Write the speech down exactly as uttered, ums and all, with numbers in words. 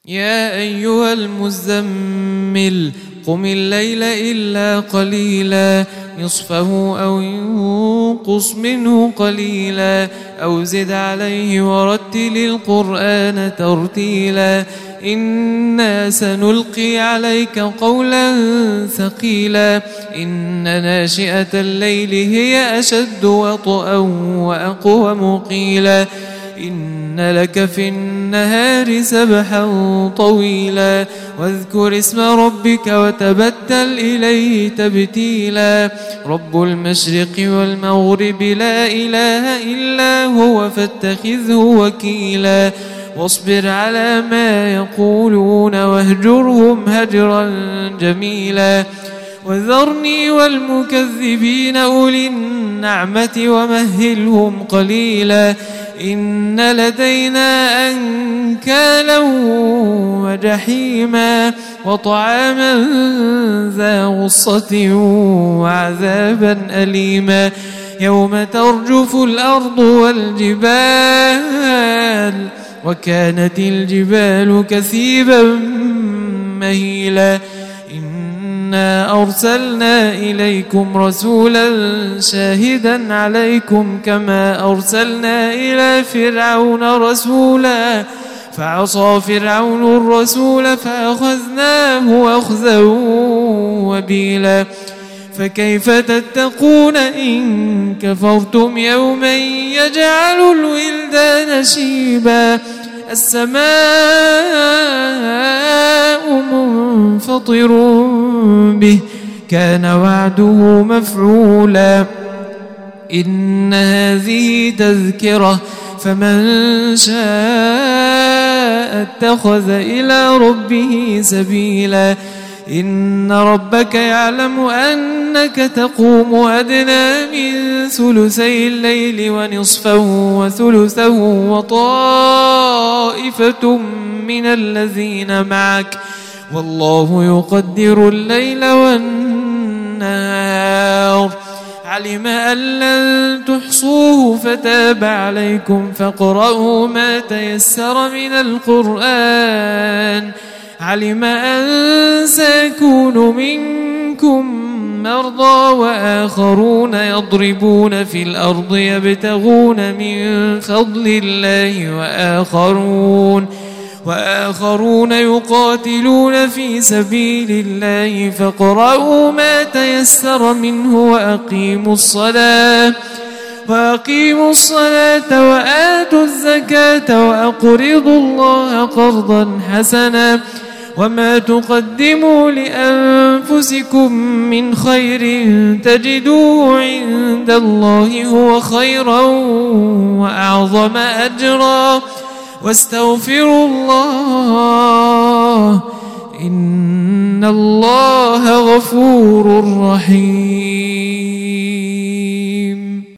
يا أيها المزمل قم الليل إلا قليلا نصفه أو ينقص منه قليلا أو زد عليه ورتل القرآن ترتيلا إنا سنلقي عليك قولا ثقيلا إن ناشئة الليل هي أشد وطئا وأقوم قيلا إن لك في النهار سبحا طويلا واذكر اسم ربك وتبتل إليه تبتيلا رب المشرق والمغرب لا إله إلا هو فاتخذه وكيلا واصبر على ما يقولون واهجرهم هجرا جميلا وذرني والمكذبين أولي النعمة ومهلهم قليلا إن لدينا أنكالا وجحيما وطعاما ذا غصة وعذابا أليما يوم ترجف الأرض والجبال وكانت الجبال كثيبا مهيلا إنا أرسلنا إليكم رسولا شاهدا عليكم كما أرسلنا إلى فرعون رسولا فعصى فرعون الرسول فأخذناه أخذا وبيلا فكيف تتقون إن كفرتم يوما يجعل الولدان شيبا السماء منفطر به كان وعده مفعولا إن هذه تذكرة فمن شاء اتخذ إلى ربه سبيلا إن ربك يعلم أنك تقوم أدنى من ثلثي الليل ونصفه وثلثه وطائفة من الذين معك والله يقدر الليل والنهار علم أن لن تحصوه فتاب عليكم فاقرؤوا ما تيسر من القرآن علم أن سيكون منكم مرضى وآخرون يضربون في الأرض يبتغون من فضل الله وآخرون وآخرون يقاتلون في سبيل الله فاقرؤوا ما تيسر منه وأقيموا الصلاة وأقيموا الصلاة وآتوا الزكاة وأقرضوا الله قرضا حسنا وما تقدموا لأنفسكم من خير تجدوه عند الله هو خيرا وأعظم أجرا واستغفروا الله إن الله غفور رحيم.